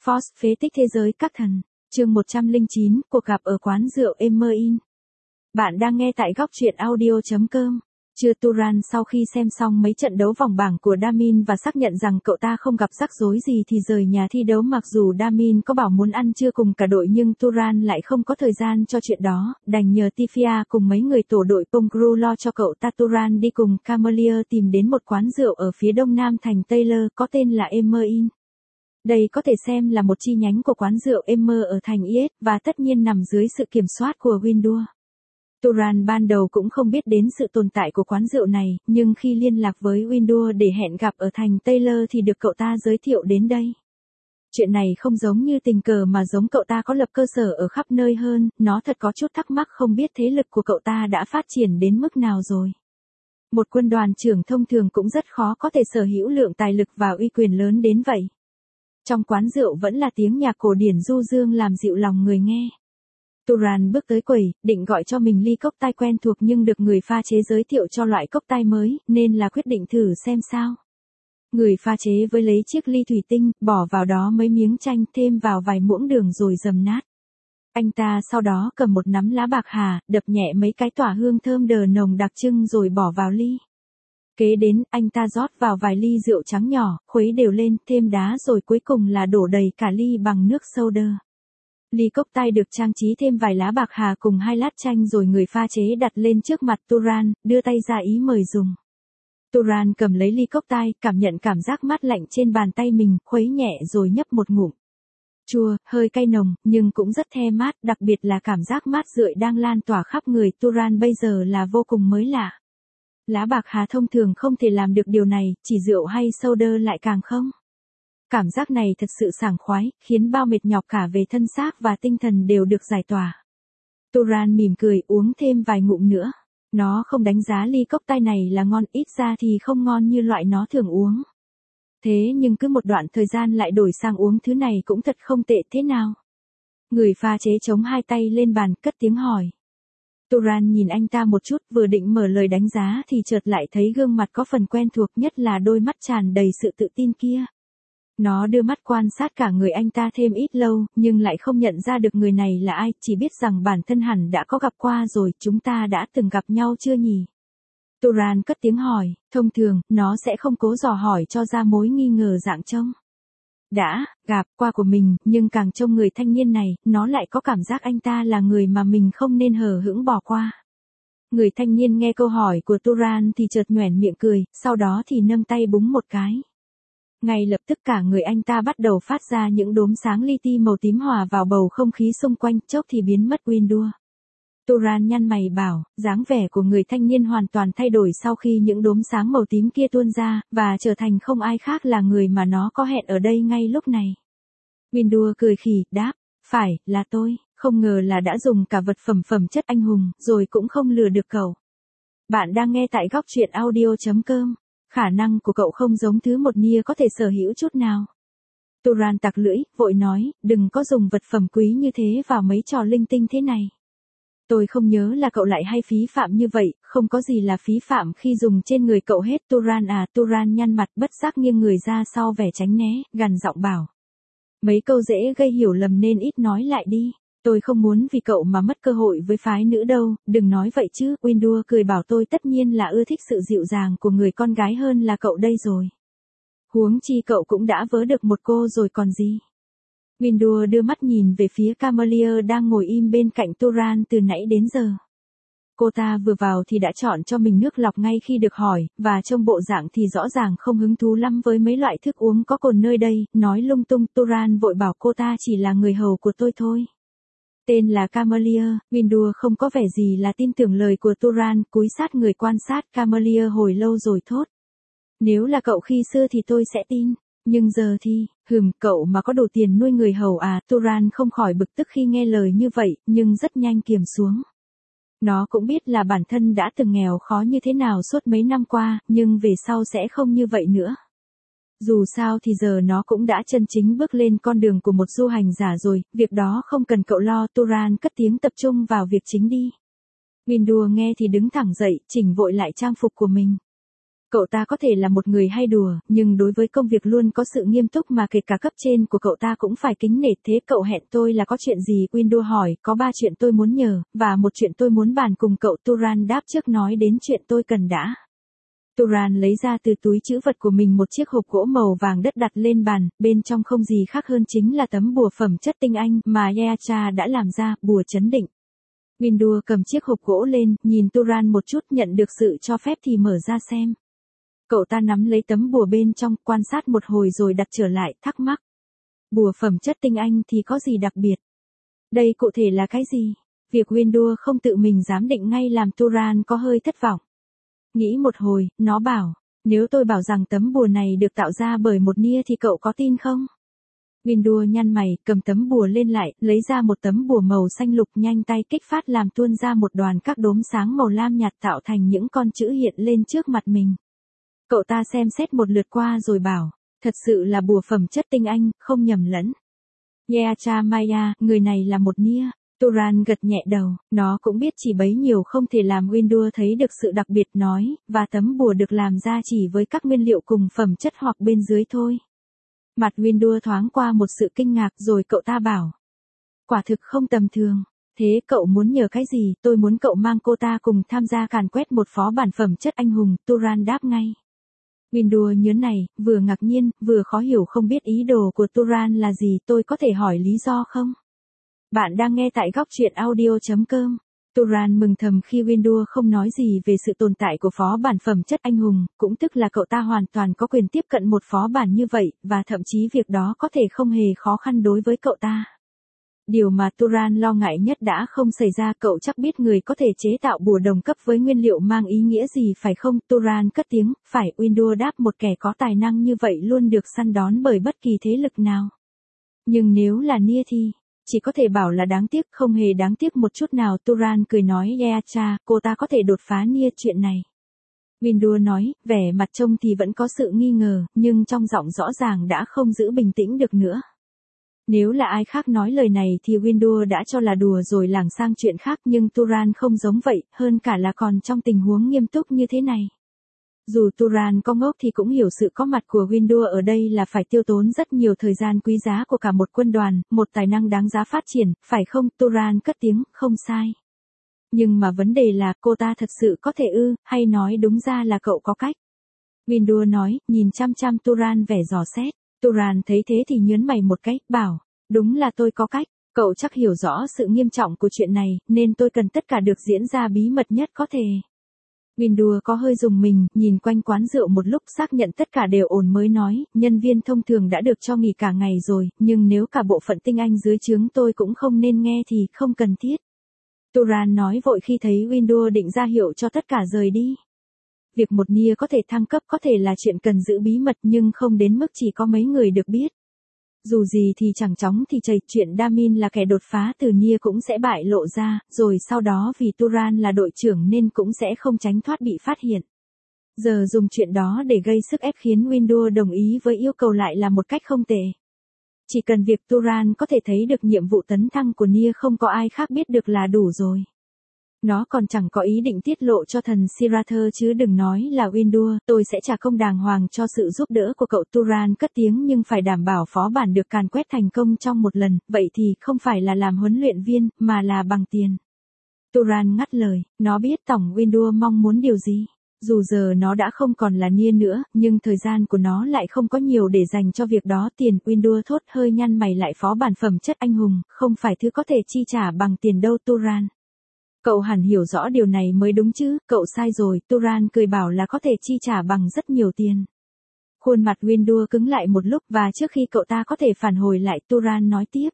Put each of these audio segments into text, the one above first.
Force phế tích thế giới các thần. Chương 109, cuộc gặp ở quán rượu Emery's. Bạn đang nghe tại góc truyện audio.com. Chưa Turan sau khi xem xong mấy trận đấu vòng bảng của Damin và xác nhận rằng cậu ta không gặp rắc rối gì thì rời nhà thi đấu, mặc dù Damin có bảo muốn ăn trưa cùng cả đội nhưng Turan lại không có thời gian cho chuyện đó, đành nhờ Tifia cùng mấy người tổ đội Pongru lo cho cậu ta. Turan đi cùng Camelier tìm đến một quán rượu ở phía đông nam thành Taylor có tên là Emery's. Đây có thể xem là một chi nhánh của quán rượu Emer ở thành Is và tất nhiên nằm dưới sự kiểm soát của Windua. Turan ban đầu cũng không biết đến sự tồn tại của quán rượu này, nhưng khi liên lạc với Windua để hẹn gặp ở thành Taylor thì được cậu ta giới thiệu đến đây. Chuyện này không giống như tình cờ mà giống cậu ta có lập cơ sở ở khắp nơi hơn, nó thật có chút thắc mắc không biết thế lực của cậu ta đã phát triển đến mức nào rồi. Một quân đoàn trưởng thông thường cũng rất khó có thể sở hữu lượng tài lực và uy quyền lớn đến vậy. Trong quán rượu vẫn là tiếng nhạc cổ điển du dương làm dịu lòng người nghe. Turan bước tới quầy, định gọi cho mình ly cốc tai quen thuộc nhưng được người pha chế giới thiệu cho loại cốc tai mới, nên là quyết định thử xem sao. Người pha chế với lấy chiếc ly thủy tinh, bỏ vào đó mấy miếng chanh, thêm vào vài muỗng đường rồi dầm nát. Anh ta sau đó cầm một nắm lá bạc hà, đập nhẹ mấy cái tỏa hương thơm đờ nồng đặc trưng rồi bỏ vào ly. Kế đến, anh ta rót vào vài ly rượu trắng nhỏ, khuấy đều lên, thêm đá rồi cuối cùng là đổ đầy cả ly bằng nước soda. Ly cốc tai được trang trí thêm vài lá bạc hà cùng 2 lát chanh rồi người pha chế đặt lên trước mặt Turan, đưa tay ra ý mời dùng. Turan cầm lấy ly cốc tai, cảm nhận cảm giác mát lạnh trên bàn tay mình, khuấy nhẹ rồi nhấp một ngụm. Chua, hơi cay nồng, nhưng cũng rất the mát, đặc biệt là cảm giác mát rượi đang lan tỏa khắp người Turan bây giờ là vô cùng mới lạ. Lá bạc hà thông thường không thể làm được điều này, chỉ rượu hay soda lại càng không. Cảm giác này thật sự sảng khoái, khiến bao mệt nhọc cả về thân xác và tinh thần đều được giải tỏa. Turan mỉm cười uống thêm vài ngụm nữa. Nó không đánh giá ly cốc tai này là ngon, ít ra thì không ngon như loại nó thường uống. Thế nhưng cứ một đoạn thời gian lại đổi sang uống thứ này cũng thật không tệ thế nào. Người pha chế chống 2 tay lên bàn, cất tiếng hỏi. Turan nhìn anh ta một chút, vừa định mở lời đánh giá thì chợt lại thấy gương mặt có phần quen thuộc, nhất là đôi mắt tràn đầy sự tự tin kia. Nó đưa mắt quan sát cả người anh ta thêm ít lâu, nhưng lại không nhận ra được người này là ai, chỉ biết rằng bản thân hẳn đã có gặp qua rồi, chúng ta đã từng gặp nhau chưa nhỉ? Turan cất tiếng hỏi, thông thường, nó sẽ không cố dò hỏi cho ra mối nghi ngờ dạng trông. Đã gặp qua của mình, nhưng càng trông người thanh niên này, nó lại có cảm giác anh ta là người mà mình không nên hờ hững bỏ qua. Người thanh niên nghe câu hỏi của Turan thì chợt nhoẻn miệng cười, sau đó thì nâng tay búng một cái. Ngay lập tức cả người anh ta bắt đầu phát ra những đốm sáng li ti màu tím hòa vào bầu không khí xung quanh, chốc thì biến mất Windua. Turan nhăn mày bảo, dáng vẻ của người thanh niên hoàn toàn thay đổi sau khi những đốm sáng màu tím kia tuôn ra, và trở thành không ai khác là người mà nó có hẹn ở đây ngay lúc này. Windua cười khì, đáp, phải, là tôi, không ngờ là đã dùng cả vật phẩm chất anh hùng, rồi cũng không lừa được cậu. Bạn đang nghe tại góc truyện audio.com. Khả năng của cậu không giống thứ một nia có thể sở hữu chút nào. Turan tặc lưỡi, vội nói, đừng có dùng vật phẩm quý như thế vào mấy trò linh tinh thế này. Tôi không nhớ là cậu lại hay phí phạm như vậy, không có gì là phí phạm khi dùng trên người cậu hết. Turan à, Turan nhăn mặt bất giác nghiêng người ra sau vẻ tránh né, gằn giọng bảo. Mấy câu dễ gây hiểu lầm nên ít nói lại đi. Tôi không muốn vì cậu mà mất cơ hội với phái nữ đâu, đừng nói vậy chứ. Windua cười bảo tôi tất nhiên là ưa thích sự dịu dàng của người con gái hơn là cậu đây rồi. Huống chi cậu cũng đã vớ được một cô rồi còn gì. Windua đưa mắt nhìn về phía Camelier đang ngồi im bên cạnh Turan từ nãy đến giờ. Cô ta vừa vào thì đã chọn cho mình nước lọc ngay khi được hỏi, và trông bộ dạng thì rõ ràng không hứng thú lắm với mấy loại thức uống có cồn nơi đây, nói lung tung. Turan vội bảo cô ta chỉ là người hầu của tôi thôi. Tên là Camelier, Windua không có vẻ gì là tin tưởng lời của Turan, cúi sát người quan sát Camelier hồi lâu rồi thốt. Nếu là cậu khi xưa thì tôi sẽ tin, nhưng giờ thì, cậu mà có đủ tiền nuôi người hầu à? Turan không khỏi bực tức khi nghe lời như vậy, nhưng rất nhanh kiềm xuống. Nó cũng biết là bản thân đã từng nghèo khó như thế nào suốt mấy năm qua, nhưng về sau sẽ không như vậy nữa. Dù sao thì giờ nó cũng đã chân chính bước lên con đường của một du hành giả rồi, việc đó không cần cậu lo. Turan cất tiếng tập trung vào việc chính đi. Windua nghe thì đứng thẳng dậy, chỉnh vội lại trang phục của mình. Cậu ta có thể là một người hay đùa, nhưng đối với công việc luôn có sự nghiêm túc mà kể cả cấp trên của cậu ta cũng phải kính nể. Thế cậu hẹn tôi là có chuyện gì? Windu hỏi. Có 3 chuyện tôi muốn nhờ, và một chuyện tôi muốn bàn cùng cậu. Turan đáp. Trước nói đến chuyện tôi cần đã. Turan lấy ra từ túi trữ vật của mình một chiếc hộp gỗ màu vàng đất đặt lên bàn, bên trong không gì khác hơn chính là tấm bùa phẩm chất tinh anh mà Yeacha đã làm ra, bùa chấn định. Windu cầm chiếc hộp gỗ lên, nhìn Turan một chút, nhận được sự cho phép thì mở ra xem. Cậu ta nắm lấy tấm bùa bên trong, quan sát một hồi rồi đặt trở lại, thắc mắc. Bùa phẩm chất tinh anh thì có gì đặc biệt? Đây cụ thể là cái gì? Việc Windu không tự mình giám định ngay làm Turan có hơi thất vọng. Nghĩ một hồi, nó bảo, nếu tôi bảo rằng tấm bùa này được tạo ra bởi một nia thì cậu có tin không? Windu nhăn mày, cầm tấm bùa lên lại, lấy ra một tấm bùa màu xanh lục, nhanh tay kích phát làm tuôn ra một đoàn các đốm sáng màu lam nhạt tạo thành những con chữ hiện lên trước mặt mình. Cậu ta xem xét một lượt qua rồi bảo, thật sự là bùa phẩm chất tinh anh, không nhầm lẫn. Yeacha Maya, người này là một nia. Turan gật nhẹ đầu, nó cũng biết chỉ bấy nhiêu không thể làm Windu thấy được sự đặc biệt, nói, và tấm bùa được làm ra chỉ với các nguyên liệu cùng phẩm chất hoặc bên dưới thôi. Mặt Windu thoáng qua một sự kinh ngạc rồi cậu ta bảo. Quả thực không tầm thường. Thế cậu muốn nhờ cái gì? Tôi muốn cậu mang cô ta cùng tham gia càn quét một phó bản phẩm chất anh hùng, Turan đáp ngay. Windu nhớn này, vừa ngạc nhiên, vừa khó hiểu không biết ý đồ của Turan là gì. Tôi có thể hỏi lý do không? Bạn đang nghe tại góc truyện audio.com. Turan mừng thầm khi Windu không nói gì về sự tồn tại của phó bản phẩm chất anh hùng, cũng tức là cậu ta hoàn toàn có quyền tiếp cận một phó bản như vậy, và thậm chí việc đó có thể không hề khó khăn đối với cậu ta. Điều mà Turan lo ngại nhất đã không xảy ra. Cậu chắc biết người có thể chế tạo bùa đồng cấp với nguyên liệu mang ý nghĩa gì phải không? Turan cất tiếng, phải. Windu đáp, một kẻ có tài năng như vậy luôn được săn đón bởi bất kỳ thế lực nào. Nhưng nếu là nia thì... chỉ có thể bảo là đáng tiếc, không hề đáng tiếc một chút nào. Turan cười nói, Yeacha, cô ta có thể đột phá nia chuyện này. Windu nói, vẻ mặt trông thì vẫn có sự nghi ngờ, nhưng trong giọng rõ ràng đã không giữ bình tĩnh được nữa. Nếu là ai khác nói lời này thì Windu đã cho là đùa rồi lảng sang chuyện khác, nhưng Turan không giống vậy, hơn cả là còn trong tình huống nghiêm túc như thế này. Dù Turan có ngốc thì cũng hiểu sự có mặt của Windu ở đây là phải tiêu tốn rất nhiều thời gian quý giá của cả một quân đoàn, một tài năng đáng giá phát triển, phải không? Turan cất tiếng, không sai. Nhưng mà vấn đề là cô ta thật sự có thể ư, hay nói đúng ra là cậu có cách. Windu nói, nhìn chăm chăm Turan vẻ dò xét. Turan thấy thế thì nhớn mày một cái, bảo, đúng là tôi có cách. Cậu chắc hiểu rõ sự nghiêm trọng của chuyện này, nên tôi cần tất cả được diễn ra bí mật nhất có thể. Windu có hơi rùng mình, nhìn quanh quán rượu một lúc, xác nhận tất cả đều ổn mới nói, nhân viên thông thường đã được cho nghỉ cả ngày rồi, nhưng nếu cả bộ phận tinh anh dưới trướng tôi cũng không nên nghe thì không cần thiết. Turan nói vội khi thấy Windu định ra hiệu cho tất cả rời đi. Việc một nia có thể thăng cấp có thể là chuyện cần giữ bí mật, nhưng không đến mức chỉ có mấy người được biết. Dù gì thì chẳng chóng thì chảy, chuyện Damin là kẻ đột phá từ nia cũng sẽ bại lộ ra, rồi sau đó vì Turan là đội trưởng nên cũng sẽ không tránh thoát bị phát hiện. Giờ dùng chuyện đó để gây sức ép khiến Windu đồng ý với yêu cầu lại là một cách không tệ. Chỉ cần việc Turan có thể thấy được nhiệm vụ tấn thăng của nia không có ai khác biết được là đủ rồi. Nó còn chẳng có ý định tiết lộ cho thần Sirather chứ đừng nói là Windu, tôi sẽ trả công đàng hoàng cho sự giúp đỡ của cậu. Turan cất tiếng, nhưng phải đảm bảo phó bản được càn quét thành công trong một lần, vậy thì không phải là làm huấn luyện viên, mà là bằng tiền. Turan ngắt lời, nó biết tổng Windu mong muốn điều gì. Dù giờ nó đã không còn là nia nữa, nhưng thời gian của nó lại không có nhiều để dành cho việc đó. Tiền, Windu thốt hơi nhăn mày lại, phó bản phẩm chất anh hùng, không phải thứ có thể chi trả bằng tiền đâu Turan. Cậu hẳn hiểu rõ điều này mới đúng chứ, cậu sai rồi. Turan cười bảo là có thể chi trả bằng rất nhiều tiền. Khuôn mặt Windu cứng lại một lúc, và trước khi cậu ta có thể phản hồi lại, Turan nói tiếp.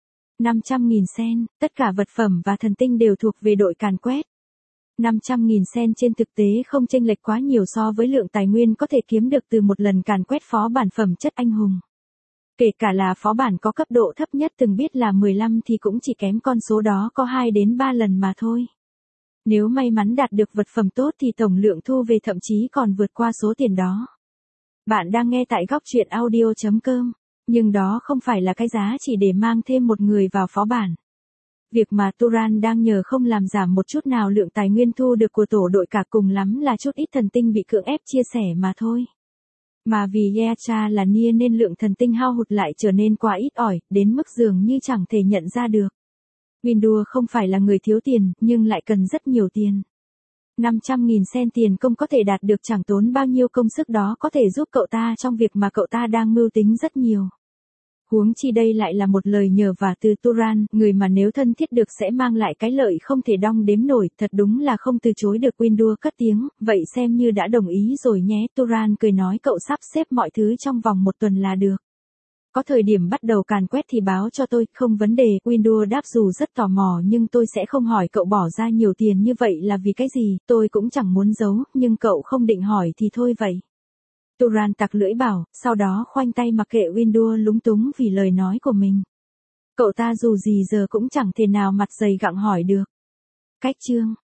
500.000 sen, tất cả vật phẩm và thần tinh đều thuộc về đội càn quét. 500.000 sen trên thực tế không chênh lệch quá nhiều so với lượng tài nguyên có thể kiếm được từ một lần càn quét phó bản phẩm chất anh hùng. Kể cả là phó bản có cấp độ thấp nhất từng biết là 15 thì cũng chỉ kém con số đó có 2 đến 3 lần mà thôi. Nếu may mắn đạt được vật phẩm tốt thì tổng lượng thu về thậm chí còn vượt qua số tiền đó. Bạn đang nghe tại góc truyện audio.com, nhưng đó không phải là cái giá chỉ để mang thêm một người vào phó bản. Việc mà Turan đang nhờ không làm giảm một chút nào lượng tài nguyên thu được của tổ đội cả, cùng lắm là chút ít thần tinh bị cưỡng ép chia sẻ mà thôi. Mà vì Yeacha là Nia nên lượng thần tinh hao hụt lại trở nên quá ít ỏi, đến mức dường như chẳng thể nhận ra được. Windu không phải là người thiếu tiền, nhưng lại cần rất nhiều tiền. 500.000 sen tiền công có thể đạt được chẳng tốn bao nhiêu công sức, đó có thể giúp cậu ta trong việc mà cậu ta đang mưu tính rất nhiều. Huống chi đây lại là một lời nhờ vả từ Turan, người mà nếu thân thiết được sẽ mang lại cái lợi không thể đong đếm nổi, thật đúng là không từ chối được. Windu cất tiếng, vậy xem như đã đồng ý rồi nhé. Turan cười nói, cậu sắp xếp mọi thứ trong vòng 1 tuần là được. Có thời điểm bắt đầu càn quét thì báo cho tôi, không vấn đề. Windu đáp, dù rất tò mò nhưng tôi sẽ không hỏi cậu bỏ ra nhiều tiền như vậy là vì cái gì, tôi cũng chẳng muốn giấu, nhưng cậu không định hỏi thì thôi vậy. Turan tặc lưỡi bảo, sau đó khoanh tay mặc kệ Windu lúng túng vì lời nói của mình. Cậu ta dù gì giờ cũng chẳng thể nào mặt dày gặng hỏi được. Cách chương